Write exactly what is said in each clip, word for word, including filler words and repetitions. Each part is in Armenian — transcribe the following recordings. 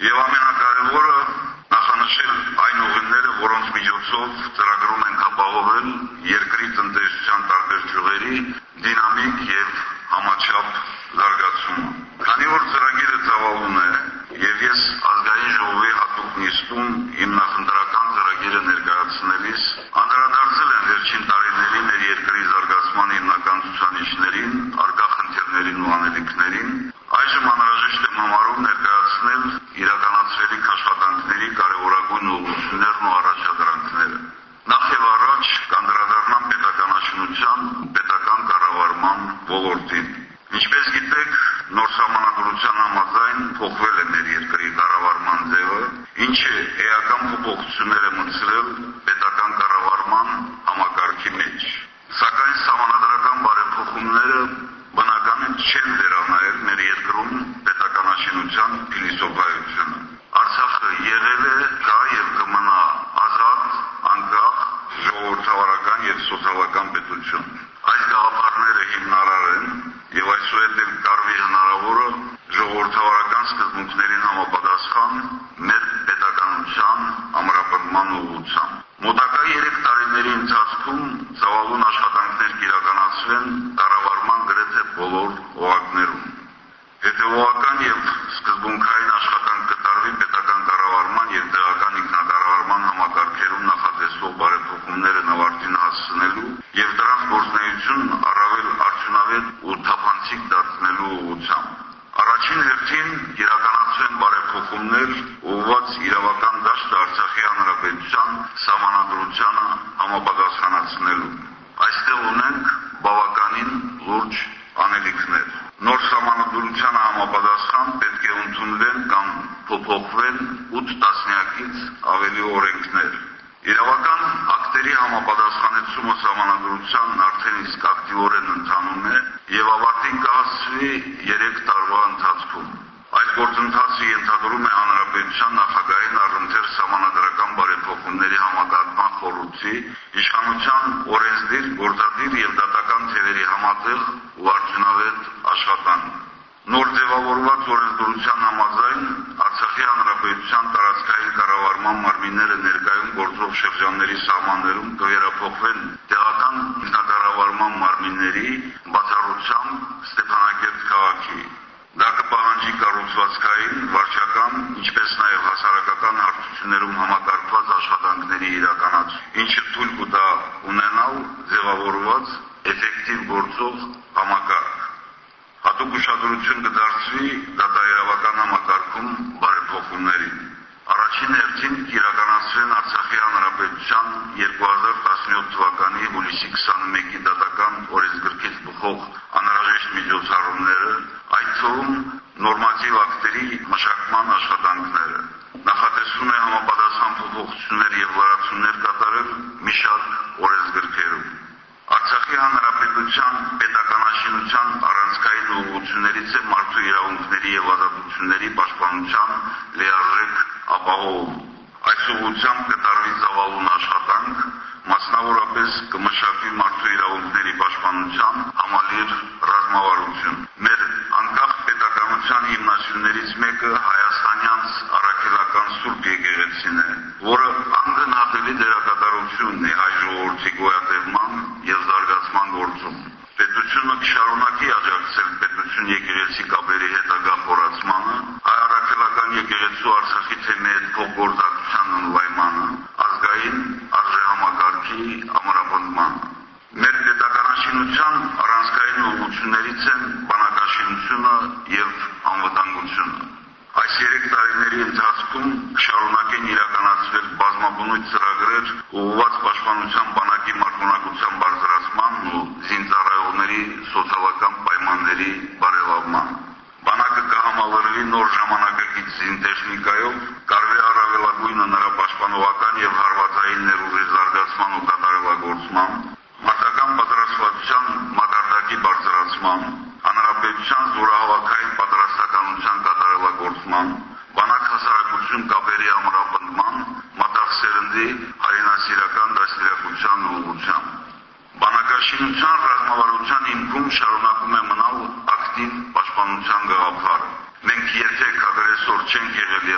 Եվ ամենակարևորը նախանշել այն ուղիները, որոնց միջոցով ծրագրում ենք ապահովել երկրի տնտեսության տարբեր ճյուղերի դինամիկ եւ համաչափ զարգացումը։ Քանի որ ծրագիրը ծավալուն է, եւ ես ազգային ժողովի հատուկ նիստում իմ նախընտրական ծրագիրը ներկայացնելիս անդրադարձել եմ վերջին տարիների մեր երկրի զարգացման հիմնական ցուցանիշներին, արկա խնդիրներին ու անելիքներին, այժմ անհրաժեշտ է համարում ներկայացնել իրականացվելիք աշխատանքների կարևորագույն ուղղություններն ու առաջադրանքները։ Նախ եւ առաջ կանդրադառնամ պետականաշինության, պետական կառավարման ոլորտին։ Ինչպես գիտեք, նոր սահմանադրության համաձայն փոխվել է մեր երկրի կառավարման ձևը, ինչը էական փոփոխություններ է մտցրել պետական կառավարման համակարգի մեջ։ Սակայն սահմանադրական բարեփոխումները բնական է չեն վերանայել մեր երկրում պետականաշինության փիլիսոփայությունը։ Արցախը եղել է, կա եւ կմնա ազատ, անկախ, ժողովրդավարական եւ սոցիալական պետություն։ Այս գաղափարները հիմնարար են եւ այսուհետ էլ կարվի հնարավորը ժողովրդավարական սկզբունքներին համապատասխան մեր պետականության ամրապնդման ուղղությամբ։ Մոտակա երեք տարիների ընթացքում ծավալուն աշխատանքներ կիրականացվեն կառավարման գրեթե բոլոր օղակներում։ Հետևողական եւ սկզբունքային աշխատանք կատարվի պետական կառավարման եւ տեղական ինքնակառավարման համակարգերում նախատեսվող բարեփոխումները նավարտին հասցնելու եւ դրանց գործունեությունն առավել արդյունավետ ու թափանցիկ դարձնելու ուղղությամբ։ Առաջին հերթին իրականացվեն բարեփոխումներ ուղղված իրավական դաշտը Արցախի հանրապետության սահմանադրությանը համապատասխանացնելու։ Այստեղ ունենք բավականին լուրջ անելիքներ։ Նոր սահմանադրությանը համապատասխան պետք է ընդունվեն կամ փոփոխվեն ութ տասնյակից ավելի օրենքներ։ Իրավական ակտերի համապատասխանեցումը սահմանադրությանն արդեն իսկ ակտիվորեն ընթանում է եւ ավարտին կհասցվի երեք տարվա ընթացքում։ Այս գործընթացը ենթադրում է հանրապետության նախագահին առընթեր սահմանադրական բարեփոխումների համակարգման խորհրդի, իշխանության օրենսդիր, գործադիր եւ դատական թևերի համատեղ ու արդյունավետ աշխատանք։ Նոր ձևավորված օրենսդրության համաձայն Արցախի հանրապետության տարածքային կառավարման մարմինները ներկայում գործող շրջանների սահմաններում կվերափոխվեն տեղական ինքնակառավարման մարմինների բացառությամբ Ստեփանակերտ քաղաքի։ Դա կպահանջի կառուցվածքային, վարչական, ինչպես նաև հասարակական հարթություններում համակարգված աշխատանքների իրականացում, ինչը թույլ կտա ունենալ ձևավորված էֆեկտիվ գործող համակարգ։ Հատուկ ուշադրություն կդարձվի դատաերավական համակարգում բարեփոխումներին։ Առաջին հերթին կիրականացվեն Արցախի հանրապետության երկու հազար տասնյոթ թվականի հուլիսի քսանմեկի դատական օրենսգրքից բխող անհրաժեշտ միջոցառումները, այդ թվում նորմատիվ ակտերի մշակման աշխատանքները։ Նախատեսվում է համապատասխան փոփոխություններ եւ լրացումներ կատարել մի շարք օրենսգրքերում։ Արցախի հանրապետության պետականաշինության առանցքային ուղղություններից է մարդու իրավունքների եւ ազատությունների պաշտպանության լիարժեք ապահովում։ Այս ուղղությամբ կատարվի ծավալուն աշխատանք, մասնավորապես կմշակվի մարդու իրավունքների պաշտպանության համալիր ռազմավարություն։ Մեր անկախ պետականության հիմնասյուներից մեկը հայաստանյանց առաքելական Սուրբ եկեղեցին է, որը անգնահատելի դերակատարություն ունի հայ ժողովրդի գոյատևման եւ զարգացման գործում։ Պետությունը կշարունակի աջակցել պետություն եկեղեցի կապերի հետագա խորացմանը, հայ առաքելական եկեղեցու Արցախի թեմի հետ փոխգործակցության ընդլայնմանը, ազգային արժեհամակարգի ամրապնդմանը։ Մեր պետականաշինության առանցքային ուղղություններից են բանակաշինությունը եւ անվտանգությունը։ Այս երեք տարիների ընթացքում կշարունակեն իրականացվել բազմաբնույթ ծրագրեր ուղղված պաշտպանության բանակի մարտունակության բարձրացմանն ու զինծառայողների սոցիալական պայմանների բարելավմանը։ Բանակը կհամալրվի նոր ժամանակակից զինտեխնիկայով, կարվի առավելագույնը նրա պաշտպանողական եւ հարվածային ներուժի զարգացման ու կատարելագործման, մարտական պատրաստվածության մակարդակի բարձրացման, հանրապետության զորահավաքային պատրաստականության կատարելագործման, բանակ հասարակություն կապերի ամրապնդման, մտածսերնդի հայրենասիրական դաստիարակության ուղղությամբ։ Բանակաշինության ռազմավարության հիմքում շարունակում է մնալ ակտիվ պաշտպանության գաղափարը։ Մենք երբեք ագրեսոր չենք եղել եւ չենք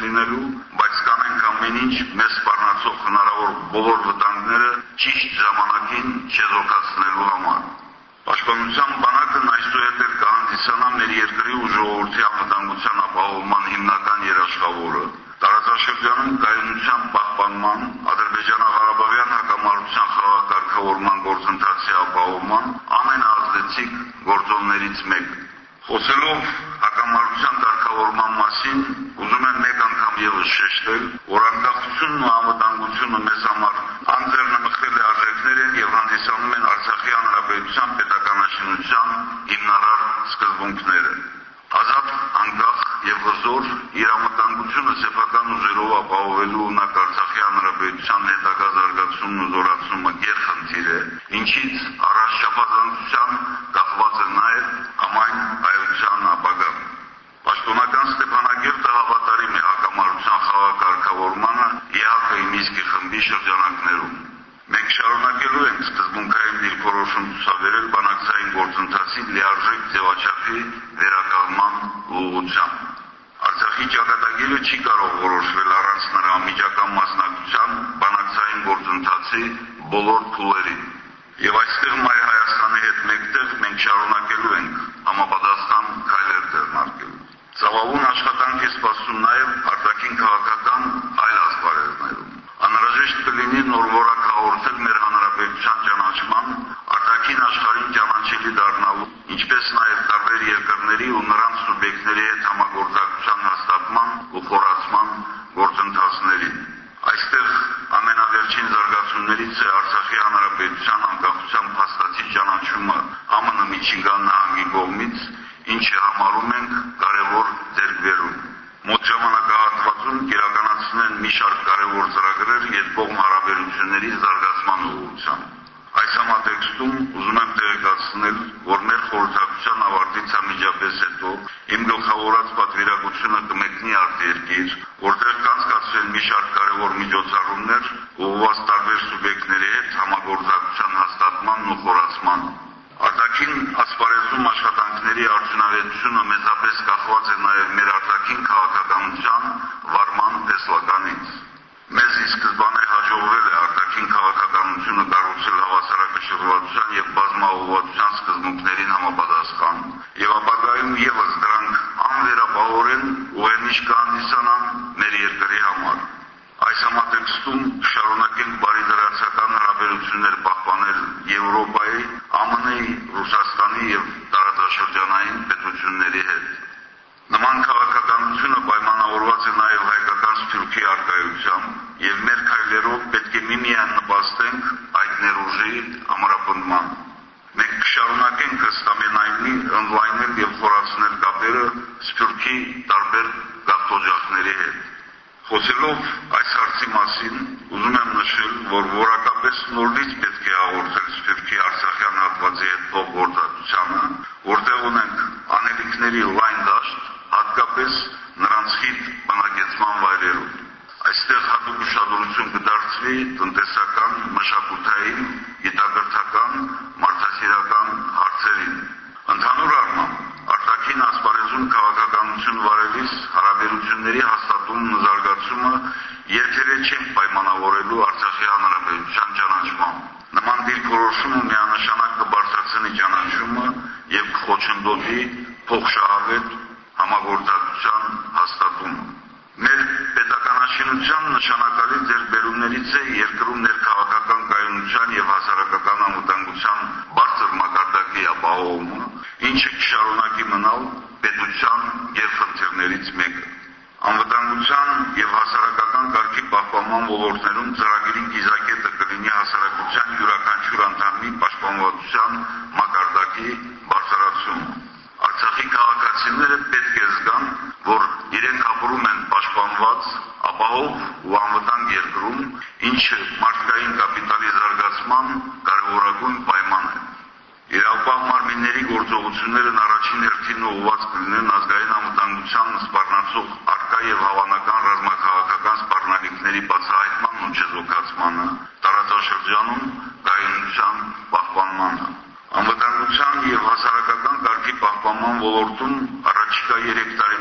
լինելու, բայց կանենք ամեն ինչ մեզ սպառնացող հնարավոր բոլոր վտանգները ճիշտ ժամանակին չեզոքացնելու համար։ Պաշտպանության բանակն այսուհետ էլ կհանդիսանա մեր երկրի ու ժողովրդի անվտանգության ապահովման հիմնական երաշխավորը, տարածաշրջանում կայունության պահպանման, Ադրբեջանա-Ղարաբաղյան հակամարտության խաղաղ կարգավորման գործընթացի ապահովման ամենաազդեցիկ գործոններից մեկը։ Խոսելով հակամարտության կարգավորման մասին, ուզում եմ մեկ անգամ ևս շեշտել, որ անկախությունն ու անվտանգությունը մեզ համար անձեռնմխել է արժեքներ են եւ հանդիսանում են Արցախի հանրապետության պետականաշինության հիմնարար սկզբունքները։ Ազատ, անկախ եւ հզոր իրավատանգությունը սեփական ուժերով ապահովելու ունակ Արցախի հանրապետության հետագա զարգացումն ու զորացումը գերխնդիր է, ինչից առանց շփոթվածության կախված է նաեւ համայն հայության ապագան։ Պաշտոնական Ստեփանակերտը հավատարիմ է հակամարտության խաղաղ կարգավորմանը ԵԱՀԿ-ի Մինսկի խմբի շրջանակներում։ Մենք շարունակելու ենք սկզբունքային դիրքորոշում ցուցաբերել բանակցային գործընթացի լիարժեք ձևաչափի վերականգնման ուղղությամբ։ Արցախի ճակատագիրը չի կարող որոշվել առանց նրա անմիջական մասնակցության բանակցային գործընթացի բոլոր փուլերին։ Եվ այստեղ Մայր Հայաստանի հետ մեկտեղ մենք շարունակելու ենք համապատասխան քայլեր ձեռնարկել։ Ծավալուն աշխատանք է սպասում նաև արտաքին քաղաքական այլ ասպարեզներում։ Անհրաժեշտ կլինի նորորակ հաղորդել մեր հանրապետության ճանաչման, արտաքին աշխարհին ճանաչելի դառնալու, ինչպես նաև տարբեր երկրների ու նրանց սուբյեկտների հետ համագործակցության հաստատման ու խորացման գործընթացներին։ Այստեղ ամենավերջին զարգացումներից է Արցախի հանրապետության անկախության փաստացի ճանաչումը ԱՄՆ Միչիգան նահանգի կողմից, ինչը համարում ենք կարևոր ձեռքբերում։ Մոտ ժամանակահատվածում կիրականացնեն մի շարք կարևոր ծրագրեր երկկողմ հարաբերությունների զարգացման ուղղությամբ։ Այս համատեքստում ուզում եմ տեղեկացնել, որ մեր խորհրդակցության ավարտից անմիջապես հետո իմ գլխավորած պատվիրակությունը կմեկնի արտերկիր, որտեղ կանցկացվեն մի շարք կարևոր միջոցառումներ ուղղված տարբեր սուբյեկտների հետ համագործակցության հաստատմանն ու խորացմանը։ Արտաքին ասպարեզում աշխատանքների արդյունավետությունը մեծապես կախված է նաև մեր արտաքին քաղաքականության վարման տեսլականից։ Մեզ ի սկզբանե հաջողվել է արտաքին քաղաքականությունը կառուցել հավասարակշռվածության եւ բազմաուղղվածության սկզբունքներին համապատասխան, եւ ապագայում եւս դրանք անվերապահորեն ուղենիշ կհանդիսանան մեր երկրի համար։ Այս համատեքստում շարունակենք բարիդրացական հարաբերություններ պահպանել Եվրոպայի, ԱՄՆ-ի, Ռուսաստանի եւ տարածաշրջանային պետությունների հետ։ Նման քաղաքականությունը պայմանավորված է նաև հայկական սփյուռքի արկայությամբ եւ մեր քայլերով պետք է միմիան նպաստենք այդ ներուժի ամրապնդման։ Մենք կշարունակենք ըստ ամենայնի ընդլայնել եւ խորացնել կապերը սփյուռքի տարբեր գաղթօջախների հետ։ Խոսելով այս հարցի մասին, ուզում եմ նշել, որ որակապես նորից պետք է հաղորդել Սփյուռքի արցախյան հատվածի հետ փոխգործակցությանը, որտեղ ունենք անելիքների լայն դաշտ, հատկապես նրանց խիտ բնակեցման վայրերում։ Այստեղ հատուկ ուշադրություն կդարձվի տնտեսական, մշակութային, գիտակրթական, մարդասիրական հարցերին։ Ընդհանուր առմամբ, արտաքին ասպարեզում քաղաքականություն վարելիս հարաբերությունների հաստատումն ու զարգացումը երբևէ չեն պայմանավորելու Արցախի հանրապետության ճանաչմամբ։ Նման դիրքորոշումը միանշանակ կբարձրացնի ճանաչումը եւ կխոչընդոտի փոխշահավետ համագործակցության հաստատումը։ Մեր պետականաշինության նշանակալի ձեռքբերումներից է երկրում ներքաղաքական կայունության եւ հասարակական անվտանգության բարձր մակարդակի ապահովումը, ինչը կշարունակի մնալ պետության գերխնդիրներից մեկը։ Անվտանգության եւ հասարակական կարգի պահպանման ոլորտներում ծրագրի կիզակետը կլինի հասարակության յուրաքանչյուր անդամի պաշտպանվածության մակարդակի բարձրացումը։ Արցախի քաղաքացիները պետք է զգան, որ իրենք ապրում են պաշտպանված, ապահով ու անվտանգ երկրում, ինչը մարդկային կապիտալի զարգացման կարևորագույն պայման է։ Իրավապահ մարմինների գործողություններն առաջին հերթին ուղղված կլինեն ազգային անվտանգության սպառնացող առկա եւ հավանական ռազմաքաղաքական սպառնալիքների բացահայտմանն ու չեզոքացմանը, տարածաշրջանում կայունության պահպանմանը։ Անվտանգության եւ հասարակական կարգի պահպանման ոլորտում առաջիկա երեք տարի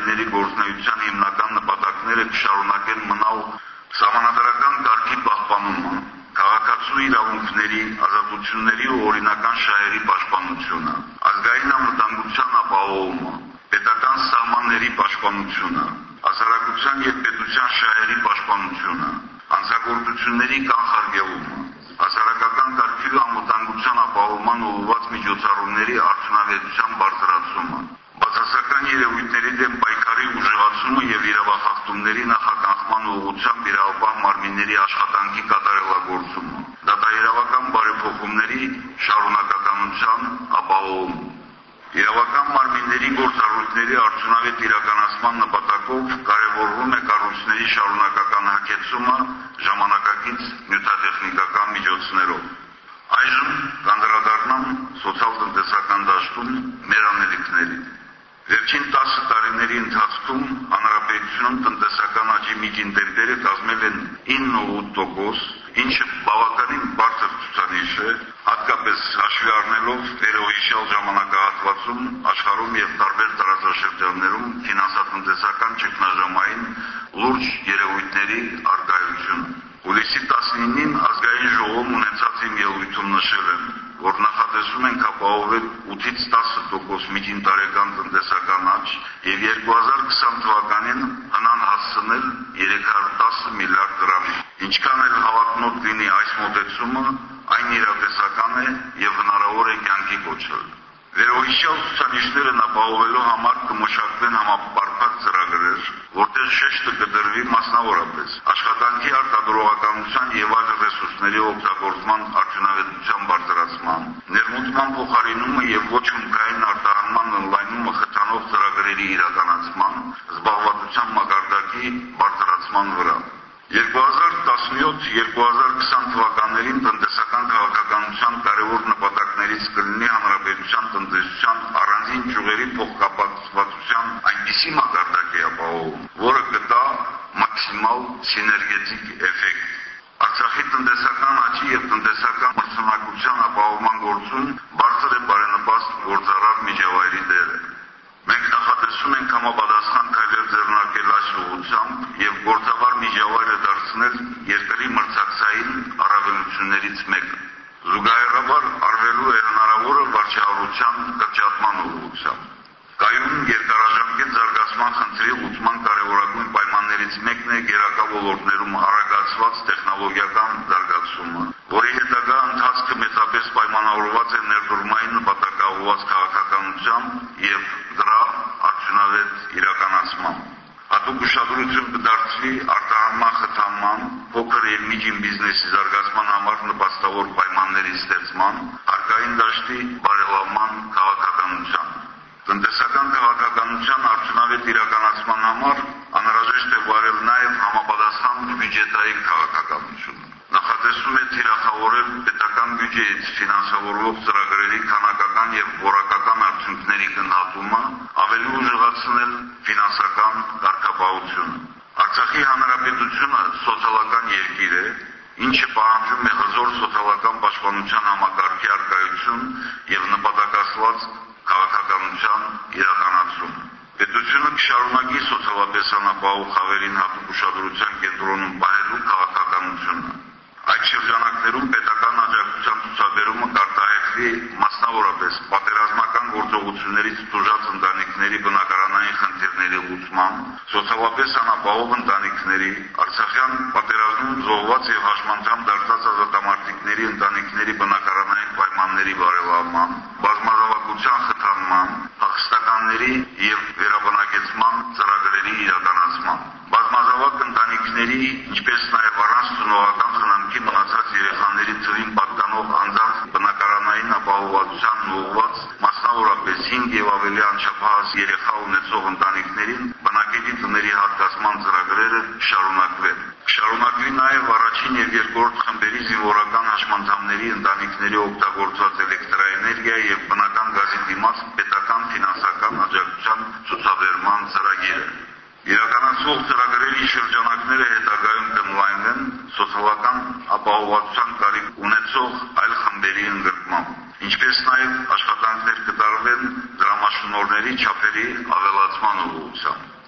տարիների գործունեության հիմնական նպատակները կշարունակեն մնալ սահմանադրական կարգի պահպանումը, քաղաքացու իրավունքների, ազատությունների ու օրինական շահերի պաշտպանությունը, ազգային անվտանգության ապահովումը, պետական սահմանների պաշտպանությունը, հասարակության և պետության շահերի պաշտպանությունը, հանցագործությունների կանխարգելումը, հասարակական կարգի ու անվտանգության ապահովման ուղղված միջոցառումների արդյունավետության բարձրացումը, բացասական երևույթների դեմ պայքարի ուժեղացումը և իրավախախտումների նախագծման ուղղությամբ իրավապահ մարմինների աշխատանքի կատարելագործումը, դատաիրավական բարեփոխումների շարունակականության ապահովում։ Իրավական մարմինների գործառույթների արդյունավետ իրականացման նպատակով կարևորվում է կառույցների շարունակական հագեցումը ժամանակակից նյութատեխնիկական միջոցներով։ Այժմ կանդրադառնամ սոցիալ-տնտեսական դաշտում մեր անելիքներին։ Վերջին տասը տարիների ընթացքում հանրապետությունում տնտեսական աճի միջինտեմպերը կազմել են ինը ու ութ տոկոս, ինչը բավականին բարձր ցուցանիշ է, հատկապես հաշվի առնելով վերոհիշյալ ժամանակահատվածում աշխարհում և տարբեր տարածաշրջաններում ֆինանսատնտեսական ճգնաժամային լուրջ երևույթների առկայությունը։ Հուլիսի տասնինին ազգային ժողովում ունեցած իմ ելույթում նշել եմ, որ նախատեսում ենք ապահովել ութից տասը տոկոս միջին տարեկան տնտեսական աճ և երկու հազար քսան թվականին հնան հասցնել երեք հարյուր տասը միլիարդ դրամի։ Ինչքան էլ հավակնոտ լինի այս մոտեցումը, այն իրատեսական է և հնարավոր է կյանքի կոչել։ Վերոհիշյալ ցուցանիշներն ապահովելու համար կմշակվեն համապարփակ ծրագրեր, որտեղ շեշտը կդրվի մասնավորապես աշխատանքի արտադրողականության և այլ ռեսուրսների օգտագործման արդյունավետության բարձրացման, ներմուծման փոխարինումը և ոչ հումքային արտահանման ընդլայնումը խթանող ծրագրերի իրականացման, զբաղվածության մակարդակի բարձրացման վրա։ երկու հազար տասնյոթ երկու հազար քսան թվականներին տնտեսական քաղաքականության կարևոր նպատակներից կլինի հանրապետության տնտեսության առանձին ճյուղերի փոխկապակցվածության այնպիսի մակարդակի ապահովում, որը կտա մաքսիմալ սիներգետիկ էֆեկտ։ Արցախի տնտեսական աճի և տնտեսական մրցունակության ապահովման գործում բարձր է բարենպաստ գործարար միջավայրի դերը։ Մենք նախատեսում ենք համապատասխան քայլեր ձեռնարկել այս ուղղությամբ և գործավար միջավայրը դարձնել երկրի մրցակցային առավելություններից մեկը։ Զուգահեռաբար արվելու է հնարավորը վարչահարության կրճատման ուղղությամբ։ Կայուն երկարաժամկետ զարգացման խնդրի լուծման կարևորագույն պայմաններից մեկն է գերակա ոլորտներում արագացված տեխնոլոգիական զարգացումը, որի հետագա ընթացքը մեծապես պայմանավորված է ներդրումային նպատակաուղղված քաղաքականությամբ և դրա արդյունավետ իրականացմամբ։ Հատուկ ուշադրություն կդարձվի արտահանման խթանման, փոքր և միջին բիզնեսի զարգացման համար նպաստավոր պայմանների ստեղծման, հարկային դաշտի բարելավման քաղաքականության։ Տնտեսական քաղաքականության արդյունավետ իրականացման համար անհրաժեշտ է վարել նաև համապատասխան բյուջետային քաղաքականություն։ Նախատեսում է թիրախավորել պետական բյուջեից ֆինանսավորվող ծրագրերի քանակական և որակական արդյունքների գնահատումը, ավելի ուժեղացնել ֆինանսական կարգապահությունը։ Արցախի հանրապետությունը սոցիալական երկիր է, ինչը պահանջում է հզոր սոցիալական պաշտպանության համակարգի առկայություն և նպատակասլաց քաղաքականության իրականացում։ Պետությունը կշարունակի սոցիալապես անապահով խավերին հատուկ ուշադրության կենտրոնում պահելու քաղաքականությունը։ Այդ շրջանակներում պետական աջակցության ցուցաբերումը կարտահայտվի մասնավորապես պատերազմական գործողություններից տուժած ընտանիքների բնակարանային խնդիրների լուծման, սոցիալապես անապահով ընտանիքների, Արցախյան պատերազմում զոհված և հաշմանդամ դարձած ազատամարտիկների ընտանիքների բնակարանային պայմանների բարելավման, բազմազավակության խթանման, փախստականների և վերաբնակեցման ծրագրերի իրականացման, բազմազավակ ընտանիքների, ինչպես նաև առանց ծնողական խնամքի մնացած երեխաների թվին պատկանող անձանց բնակարանային ապահովվածությանն ուղղված, մասնավորապես հինգ և ավելի անչափահաս երեխա ունեցող ընտանիքներին բնակելի տների հատկացման ծրագրերը շարունակվեն։ Շարունակվի նաև առաջին և երկրորդ խմբերի զինվորական հաշմանդամների ընտանիքների օգտագործված էլեկտրաէներգիայի և բնական գազի դիմաց պետական ֆինանսական աջակցության ցուցաբերման ծրագիրը։ Իրականացվող ծրագրերի շրջանակները հետագայում կընդլայնվեն սոցիալական ապահովվածության կարիք ունեցող այլ խմբերի ընդգրկմամբ, ինչպես նաև աշխատանքներ կատարվեն դրամաշնորհների չափերի ավելացման ուղղությամբ։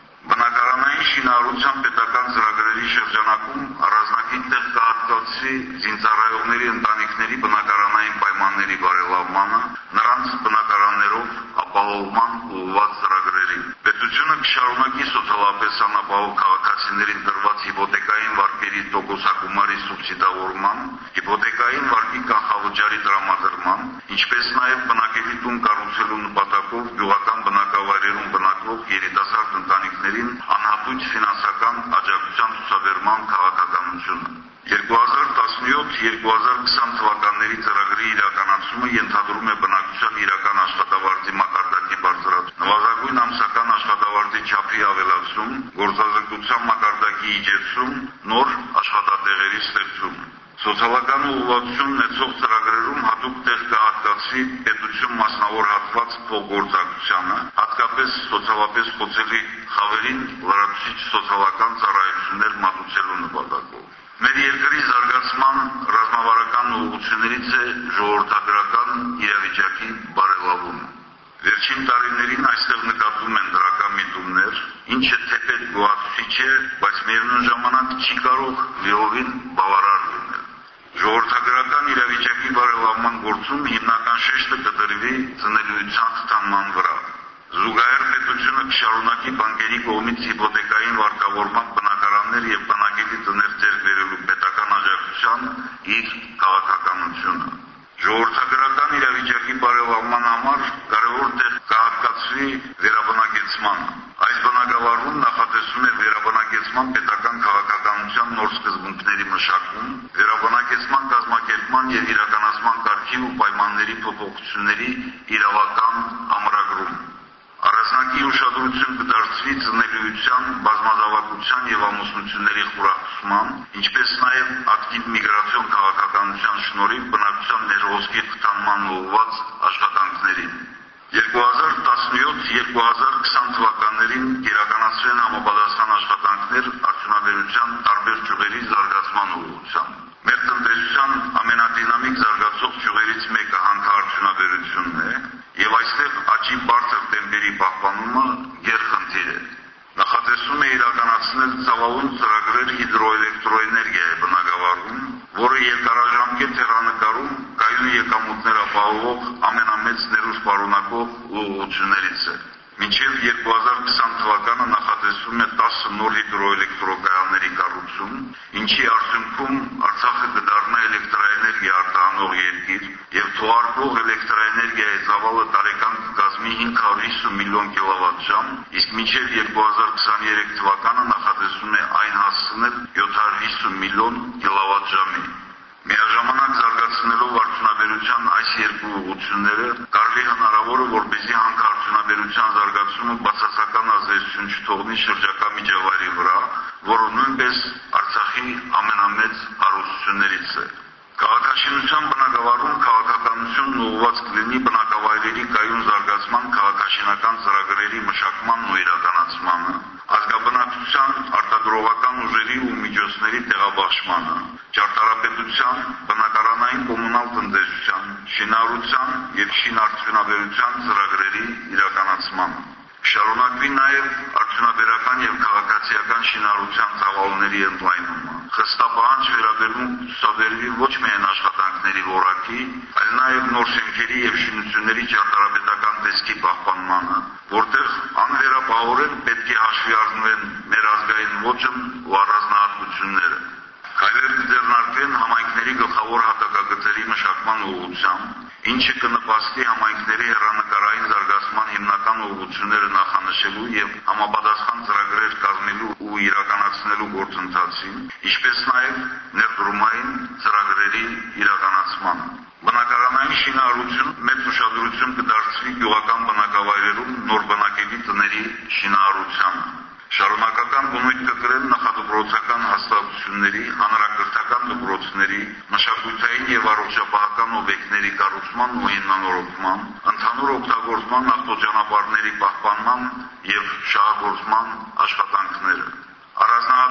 շինարարության պետական ծրագրերի շրջանակում առանձնակին տեղ կհատկացվի զինծառայողների ընտանիքների բնակարանային պայմանների բարելավմանը, նրանց բնակարաններով ապահովման ուղղված ծրագրերին։ Պետությունը կշարունակի սոցիալապես անապահով քաղաքացիներին տրված հիպոթեկային վարկերի տոկոսագումարի սուբսիդավորման, հիպոթեկային վարկի կանխավճարի տրամադրման, ինչպես նաև բնակելի տուն կառուցելու նպատակով գյուղական բնակավայրերում բնակվող երիտասարդ ընտանիքներին անհատույց ֆինանսական աջակցության ցուցաբերման քաղաքականությունը։ երկու հազար տասնյոթ երկու հազար քսան թվականների ծրագրի իրականացումը ենթադրում է բնակչության իրական աշխատավարձի մակարդակի բարձրացում, նվազագույն ամսական աշխատավարձի չափի ավելացում, գործազրկության մակարդակի իջեցում, նոր աշխատատեղերի ստեղծում։ Սոցիալական ուղղվածություն ունեցող ծրագրերում հատուկ տեղ կհատկացվի պետություն մասնավոր հատված փոխգործակցությանը, հատկապես սոցիալապես խոցելի խավերին լրացուցիչ սոցիալական ծառայություններ մատուցելու նպատակով։ Մեր երկրի զարգացման ռազմավարական ուղղություններից է ժողովրդագրական իրավիճակի բարելավումը։ Վերջին տարիներին այստեղ նկատվում են դրական միտումներ, ինչը թեպետ գոհացուցիչ է, բայց միևնույն ժամանակ չի կարող լիովին բավարար լինել։ Ժողովրդագրական իրավիճակի բարելավման գործում հիմնական շեշտը կդրվի ծնելիության խթանման վրա։ Զուգահեռ պետությունը կշարունակի բանկերի կողմից հիպոթեկային վարկավորման բնակարաններ եւ բնակելի տներ ձեռք բերելու պետական աջակցության իր քաղաքականությունը։ Ժողովրդագրական իրավիճակի բարելավման համար կարևոր տեղ կհատկացվի վերաբնակեցմանը։ Այս բնակավարում նախատեսվում է վերաբնակեցման պետական քաղաքականության նոր սկզբունքների մշակում, վերաբնակեցման կազմակերպման եւ իրականացման կարգի ու պայմանների փոփոխությունների իրավական ամրագրում։ Առանձնակի ուշադրություն կդարձվի ծնելիության, բազմազավակության եւ ամուսնությունների խորացման, ինչպես նաեւ ակտիվ միգրացիոն քաղաքականության շնորհիվ բնակչության ներհոսքի խթանման ուղղված աշխատանքներին։ երկու հազար տասնյոթ երկու հազար քսան թվականներին իրականացվեն համապատասխան աշխատանքներ արդյունաբերության տարբեր ճյուղերի զարգացման ուղղությամբ։ Մեր տնտեսության ամենադինամիկ զարգացող ճյուղերից մեկը հանքարդյունաբերությունն է, եւ այստեղ աճի բարձր տեմպերի պահպանումը գերխնդիր է։ Նախատեսվում է իրականացնել ծավալուն ծրագրեր հիդրոէլեկտրոէներգիայի բնագավառում, որը երկարաժամկետ հեռանկարում կայուն եկամուտներ ապահովող ամենամեծ ներուժ պարունակող ուղղություններից է։ Մինչև երկու հազար քսան թվականը նախատեսվում է տասը նոր հիդրոէլեկտրոկայանների կառուցում, ինչի արդյունքում Արցախը կդառնա էլեկտրաէներգիա արտահանող երկիր եւ թողարկվող էլեկտրաէներգիայի ծավալը տարեկան կկազմի հինգ հարյուր հիսուն միլիոն կիլովատժամ, իսկ մինչև երկու հազար քսաներեք թվականը նախատեսվում է այն հասցնել յոթ հարյուր հիսուն միլիոն կիլովատժամի։ Միաժամանակ զարգացնելով արդյունաբերության այս երկու ուղղությունները կարելի հնարավոր է, որպեսզի հանքարդյունաբերության զարգացումը բացասական ազդեցություն չթողնի շրջակա միջավայրի վրա, որը նույնպես Արցախի ամենամեծ հարստություններից է։ Քաղաքաշինության բնագավառում քաղաքականությունն ուղղված կլինի բնակավայրերի կայուն զարգացման քաղաքաշինական ծրագրերի մշակմանն ու իրականացմանը, ազգաբնակչության արտադրողական ուժերի ու միջոցների տեղաբաշխմանը, ճարտարապետության, բնակարանային կոմունալ տնտեսության, շինարարության եւ շինարդյունաբերության ծրագրերի իրականացմանը։ Շարունակվի նաև արդյունաբերական եւ քաղաքացիական շինարարության ծավալների ընդլայնումը։ Խստապահանջ վերաբերմունք ցուցաբերվի ոչ միայն աշխատանքների որակի, այլ նաև նոր շենքերի եւ շինությունների ճարտարապետական տեսքի պահպանմանը, որտեղ անվերապահորեն պետք է հաշվի առնվեն մեր ազգային ոճն ու առանձնահատկությունները։ Քայլեր կձեռնարկվեն համայնքների գլխավոր հատակագծերի մշակման ուղղությամբ, ինչը կնպաստի համայնքների հեռանկարային զարգացման հիմնական ուղղությունները նախանշելու եւ համապատասխան ծրագրեր կազմելու ու իրականացնելու գործընթացին, ինչպես նաեւ ներդրումային ծրագրերի իրականացմանը։ Բնակարանային շինարարություն մեծ ուշադրություն կդարձվի գյուղական բնակավայրերում նոր բնակելի տների շինարարությանը։ Շարունակական բնույթ կկրեն նախադպրոցական հաստատությունների, հանրակրթական դպրոցների, մշակութային եւ առողջապահական օբյեկտների կառուցման ու հիմնանորոգման, ընդհանուր օգտագործման ավտոճանապարհների պահպանման եւ շահագործման աշխատանքները։ Առանձնահատուկ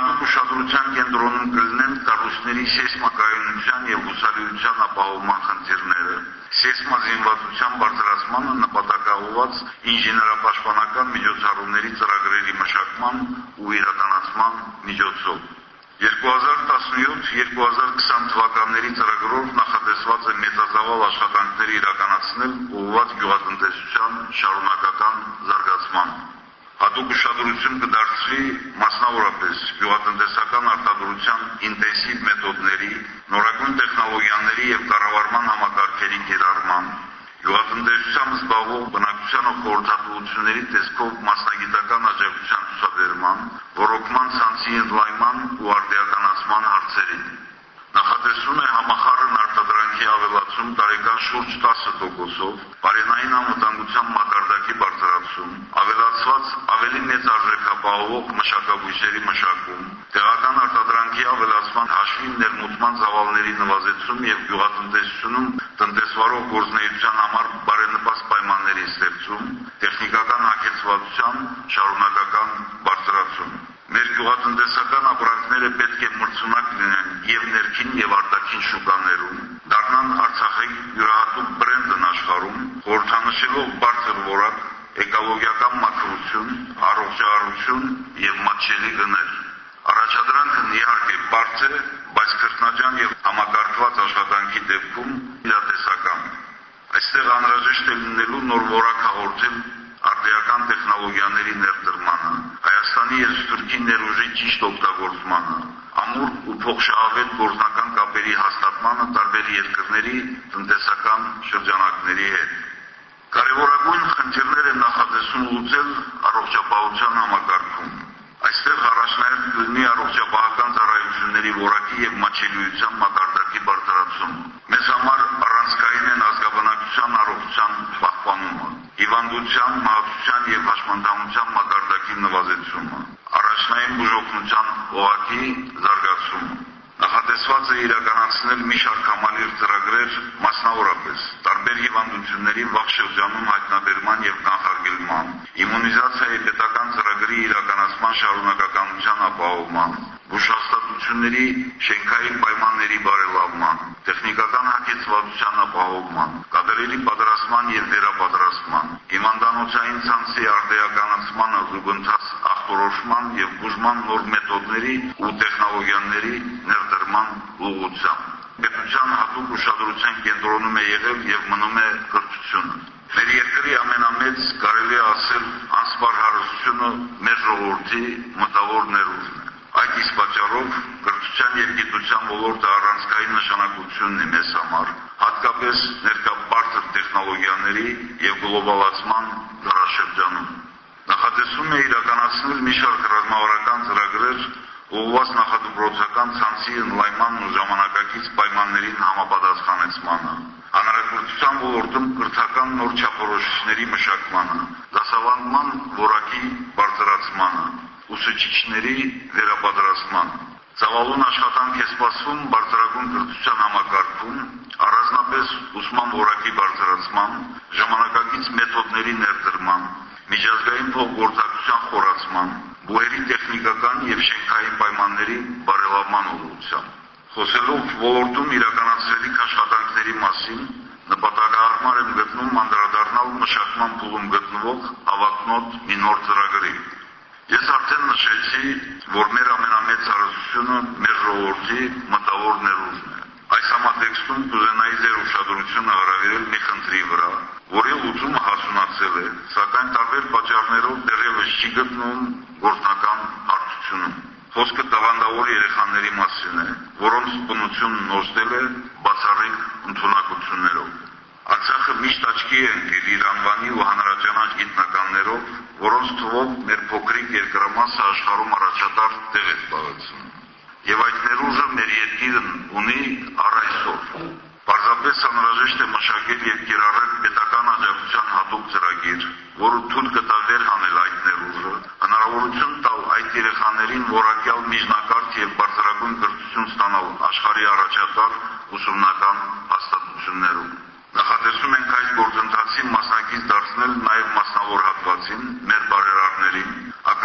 հատուկ ուշադրության կենտրոնում կլինեն կառույցների սեյսմակայունության և հուսալիության ապահովման խնդիրները, սեյսմազինվածության բարձրացմանը նպատակաուղղված ինժեներապաշտպանական միջոցառումների ծրագրերի մշակման ու իրականացման միջոցով։ երկու հազար տասնյոթ երկու հազար քսան թվականների ծրագրով նախատեսված է մեծածավալ աշխատանքներ իրականացնել ուղղված գյուղատնտեսության շարունակական զարգացմանը։ Հատուկ ուշադրություն կդարձվի մասնավորապես գյուղատնտեսական արտադրության ինտենսիվ մեթոդների, նորագույն տեխնոլոգիաների և կառավարման համակարգերի կիրառման, գյուղատնտեսությամբ զբաղվող բնակչությանը խորհրդատվությունների տեսքով մասնագիտական աջակցության ցուցաբերման, ռոռոկման ցանցի ընդլայնման ու արդիականացման հարցերին։ Նախատեսվում է համախառն արտադրանքի ավելացում տարեկան շուրջ տասը տոկոսով, պարենային անվտանգության մակարդակի բարձրացում, ավելացված ավելի մեծ արժեքապահովող մշակաբույսերի մշակում, տեղական արտադրանքի ավելացման հաշվին ներմուծման ծավալների նվազեցում և գյուղատնտեսությունում տնտեսվարող գործունեության համար բարենպաստ պայմանների ստեղծում, տեխնիկական հագեցվածության շարունակական բարձրացում։ Մեր գյուղատնտեսական ապրանքները պետք է մրցունակ լինեն և ներքին և արտաքին շուկաներում, դառնան Արցախի յուրահատուկ բրենդն աշխարհում, խորհրդանշելով բարձր որակ, էկոլոգիական մաքրություն, առողջարարություն և մատչելի գներ։ Առաջադրանքն իհարկե բարդ է, բայց քրտնաջան և համակարգված աշխատանքի դեպքում իրատեսական։ Այստեղ անհրաժեշտ է լինելու նոր որակ հաղորդել արդիական տեխնոլոգիաների ներդրմանը, Հայաստանի և Սփյուռքի ներուժի ճիշտ օգտագործմանը, ամուր ու փոխշահավետ գործնական կապերի հաստատմանը տարբեր երկրների տնտեսական շրջանակների հետ։ Կարևորագույն խնդիրները նախատեսում լուծել առողջապահության համակարգում։ Այստեղ առաջնահերթ կլինի առողջապահական ծառայությունների որակի և մատչելիության մակարդակի բարձրացումը։ Մեզ համար առանցքային են ազգաբնակչության առողջության պահպանումը, հիվանդության, մահացության և հաշմանդամության մակարդակի նվազեցումը, առաջնային բուժօգնության օղակի զարգացումը։ Նախատեսված է իրականացնել մի շարք համալիր ծրագրեր, մասնավորապես տարբեր հիվանդությունների վաղ շրջանում հայտնաբերման և կանխարգելման, իմունիզացիայի պետական ծրագրի իրականացման շարունակականության ապահովման, բուժհաստատությունների շենքային պայմանների բարելավման, տեխնիկական հագեցվածության ապահովման, կadrերի պատրաստման և վերապատրաստման, հիվանդանոցային ցանցի արդիականացմանը զուգընթաց ախտորոշման և բուժման նոր մեթոդների ու տեխնոլոգիաների ներդրման ուղղությամբ։ Պետության հատուկ ուշադրության կենտրոնում է եղել և մնում է կրթությունը։ Մեր երկրի ամենամեծ, կարելի է ասել, անսպառ հարստությունը մեր ժողովրդի մտավոր ներուժն է։ Այդ իսկ պատճառով կրթության և գիտության ոլորտը առանցքային նշանակություն ունի մեզ համար, հատկապես ներկա բարձր տեխնոլոգիաների և գլոբալացման դարաշրջանում։ Նախատեսվում է իրականացնել մի շարք ռազմավարական ծրագրեր ուղղված նախադպրոցական ցանցի ընդլայնմանն ու ժամանակակից պայմաններին համապատասխանեցմանը, հանրակրթության ոլորտում կրթական նոր չափորոշիչների մշակմանը, դասավանդման որակի բարձրացմանը, ուսուցիչների վերապատրաստմանը։ Ծավալուն աշխատանք է սպասվում բարձրագույն կրթության համակարգում, առանձնապես ուսման որակի բարձրացման, ժամանակակից մեթոդների ներդրման, միջազգային փոխգործակցության խորացման, բուհերի տեխնիկական և շենքային պայմանների բարելավման ուղղությամբ։ Խոսելով ոլորտում իրականացրելիք աշխատանքների մասին, նպատակահարմար եմ գտնում անդրադառնալ մշակման փուլում գտնվող հավակնոտ մի նոր ծրագրի։ Ես արդեն նշեցի, որ մեր ամենամեծ հարստությունը մեր ժողովրդի մտավոր ներուժն է։ Այս համատեքստում կուզենայի ձեր ուշադրությունը հրավիրել մի խնդրի վրա, որի լուծումը հասունացել է, սակայն տարբեր պատճառներով դեռևս չի գտնվում գործնական հարթությունում։ Խոսքը տաղանդավոր երեխաների մասին է, որոնց բնությունն նոստել է բացառիկ ընդունակություններով։ Արցախը միշտ աչքի է ընկել իր անվանի ու հանրաճանաչ գիտնականներով, որոնց թվով մեր փոքրիկ երկրամասը աշխարհում առաջատար տեղ է զբաղեցնում։ Եվ այդ ներուժը մեր երկիրն ունի առ այսօր։ Պարզապես անհրաժեշտ է մշակել և կիրառել պետական աջակցության հատուկ ծրագիր, որը թույլ կտա վեր հանել այդ ներուժը, հնարավորություն տալ այդ երեխաներին որակյալ միջնակարգ և բարձրագույն կրթություն ստանալ աշխարհի առաջատար ուսումնական հաստատություններում։ Նախատեսում ենք այս գործընթացի մասնակից դարձնել նաև մասնավոր հատվածին, մեր բարերարներին, ակնկալելով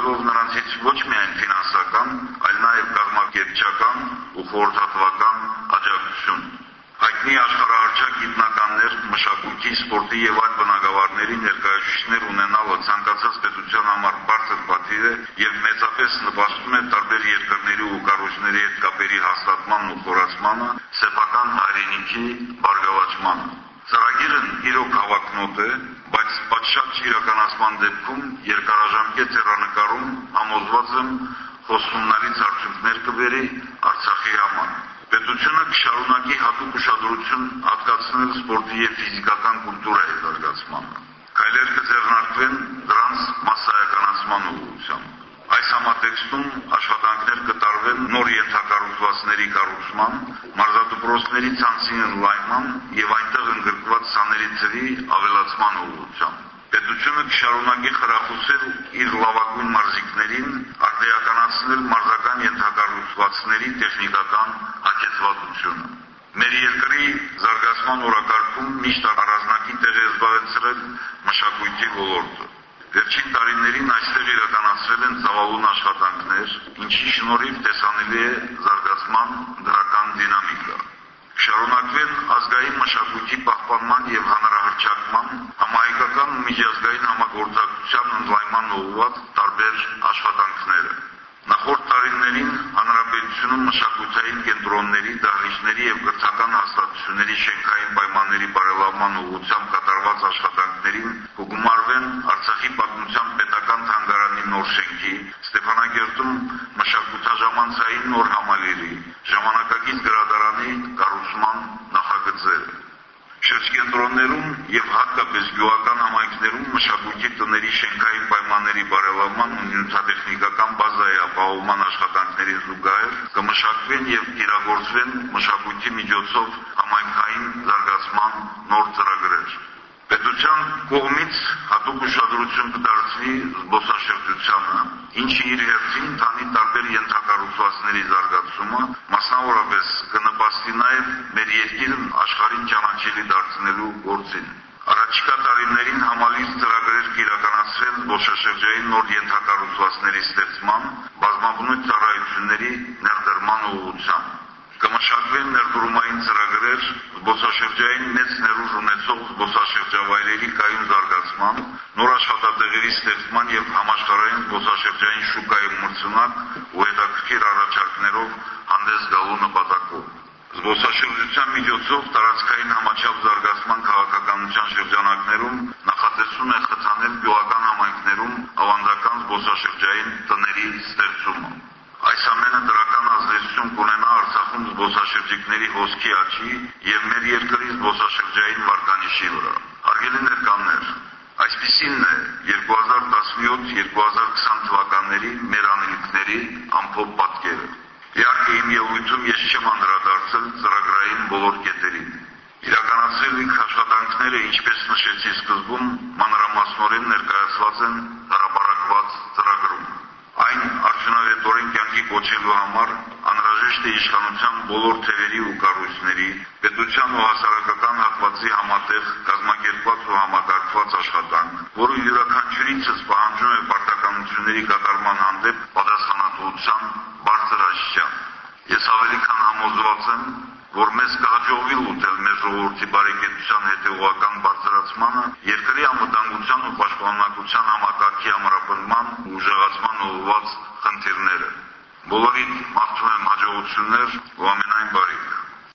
նպատակով նրանցից ոչ միայն ֆինանսական, այլ նաև կազմակերպչական ու խորհրդատվական աջակցություն։ Հայտնի աշխարհահռչակ գիտնականներ, մշակույթի, սպորտի եւ այլ բնագավառների ներկայացուցիչներ ունենալը ցանկացած պետության համար բարձր պատիվ է եւ մեծապես նպաստում է տարբեր երկրների ու կառույցների հետ կապերի հաստատմանն ու խորացմանը, սեփական հայրենիքի բարգավաճմանը։ Ծրագիրն իրոք հավակնոտ է, բայց պատշաճ իրականացման դեպքում երկարաժամկետ հեռանկարում համոզված եմ խոստումներից արդյունքներ կբերի Արցախի համար։ Պետությունը կշարունակի հատուկ ուշադրություն հատկացնել սպորտի եւ ֆիզիկական կուլտուրայի զարգացմանը։ Քայլեր կձեռնարկվեն դրանց մասսայականացման ուղղությամբ։ Այս համատեքստում աշխատանքներ կտարվեն նոր ենթակառուցվածքների կառուցման, մարզադպրոցների ցանցի ընդլայնման եւ այնտեղ ընդգրկված սաների թվի ավելացման ուղղությամբ։ Պետությունը կշարունակի խրախուսել իր լավագույն մարզիկներին արդիականացնել մարզական ենթակառուցվածքների տեխնիկական հագեցվածությունը։ Մեր երկրի զարգացման օրակարգում միշտ առանձնակի տեղ է զբաղեցրել մշակույթի ոլորտը։ Վերջին տարիներին այստեղ իրականացվել են ծավալուն աշխատանքներ, ինչի շնորհիվ տեսանելի է զարգացման դրական դինամիկա։ Շարունակվեն ազգային մշակույթի պահպանման եւ հանրահռչակման, համահայկական ու միջազգային համագործակցության ընդլայնման ուղղված տարբեր աշխատանքները։ Նախորդ տարիներին հանրապետությունում մշակութային կենտրոնների, դահլիճների եւ կրթական հաստատությունների շենքային պայմանների բարելավման ուղղությամբ կատարված աշխատանքներին կգումարվեն Արցախի պատմության պետական թանգարանի նոր շենքի, Ստեփանագերտում մշակութաժամանցային նոր համալիրի, ժամանակակից գրադարանի կառուցման նախագծերը։ Շրջկենտրոններում եւ հատկապես գյուղական համայնքներում մշակույթի տների շենքային պայմանների բարելավման ու նյութատեխնիկական բազայի ապահովման աշխատանքներին զուգահեռ կմշակվեն եւ իրագործվեն մշակույթի միջոցով համայնքային զարգացման նոր ծրագրեր։ Պետության կողմից հատուկ ուշադրություն կդարձվի զբոսաշրջությանը, ինչը իր հերթին տանի տարբեր ենթակառուցվածքների զարգացումը, մասնավորապես կնպաստի նաև մեր երկիրն աշխարհին ճանաչելի դարձնելու գործին։ Առաջիկա տարիներին համալիր ծրագրեր կիրականացվեն զբոսաշրջային նոր ենթակառուցվածքների ստեղծման, բազմաբնույթ ծառայությունների ներդրման ուղղությամբ։ Կմշակվեն ներդրումային ծրագրեր զբոսաշրջային մեծ ներուժ ունեցող զբոսաշրջավայրերի կայուն զարգացման, նոր աշխատատեղերի ստեղծման եւ համաշխարհային զբոսաշրջային շուկայի մրցունակ ու հետաքրքիր առաջարկներով հանդես գալու նպատակով։ Զբոսաշրջության միջոցով տարածքային համաչափ զարգացման քաղաքականության շրջանակներում նախատեսում է խթանել գյուղական համայնքներում ավանդական զբոսաշրջային տների ստեղծումը։ Այս ամենը դրական ազդեցություն կունենա Արցախում զբոսաշրջիկների հոսքի աճի եւ մեր երկրի զբոսաշրջային վարկանիշի վրա։ Հարգելի ներկաներ, այսպիսին է երկու հազար տասնյոթ երկու հազար քսան թվականների մեր անելիքների ամփոփ պատկերը։ Իհարկե իմ ելույթում ես չեմ անդրադարձել ծրագրային բոլոր կետերին։ Իրականացրել աշխատանքները, ինչպես նշեցի սկզբում, մանրամասնորեն ներկայացված են հրապարակված ծրագրում։ Այն արդյունավետորեն կյանքի կոչելու համար անհրաժեշտ է իշխանության բոլոր թևերի ու կառույցների, պետության ու հասարակական հատվածի համատեղ կազմակերպված ու համակարգված աշխատանք, որը յուրաքանչյուրիցս պահանջում է պարտականությունների կատարման հանդեպ պատասխանատվության բարձր աստիճան։ Ես ավելի քան համոզված եմ, որ մեզ կհաջողվի ուտել մեր ժողովրդի բարեկեցության հետևողական բարձրացմանը, երկրի անվտանգության ու պաշտպանունակության համակարգի ամրապնդման ու ուժեղացման ուղղված խնդիրները։ Բոլորիդ մաղթում եմ հաջողություններ ու ամենայն բարի։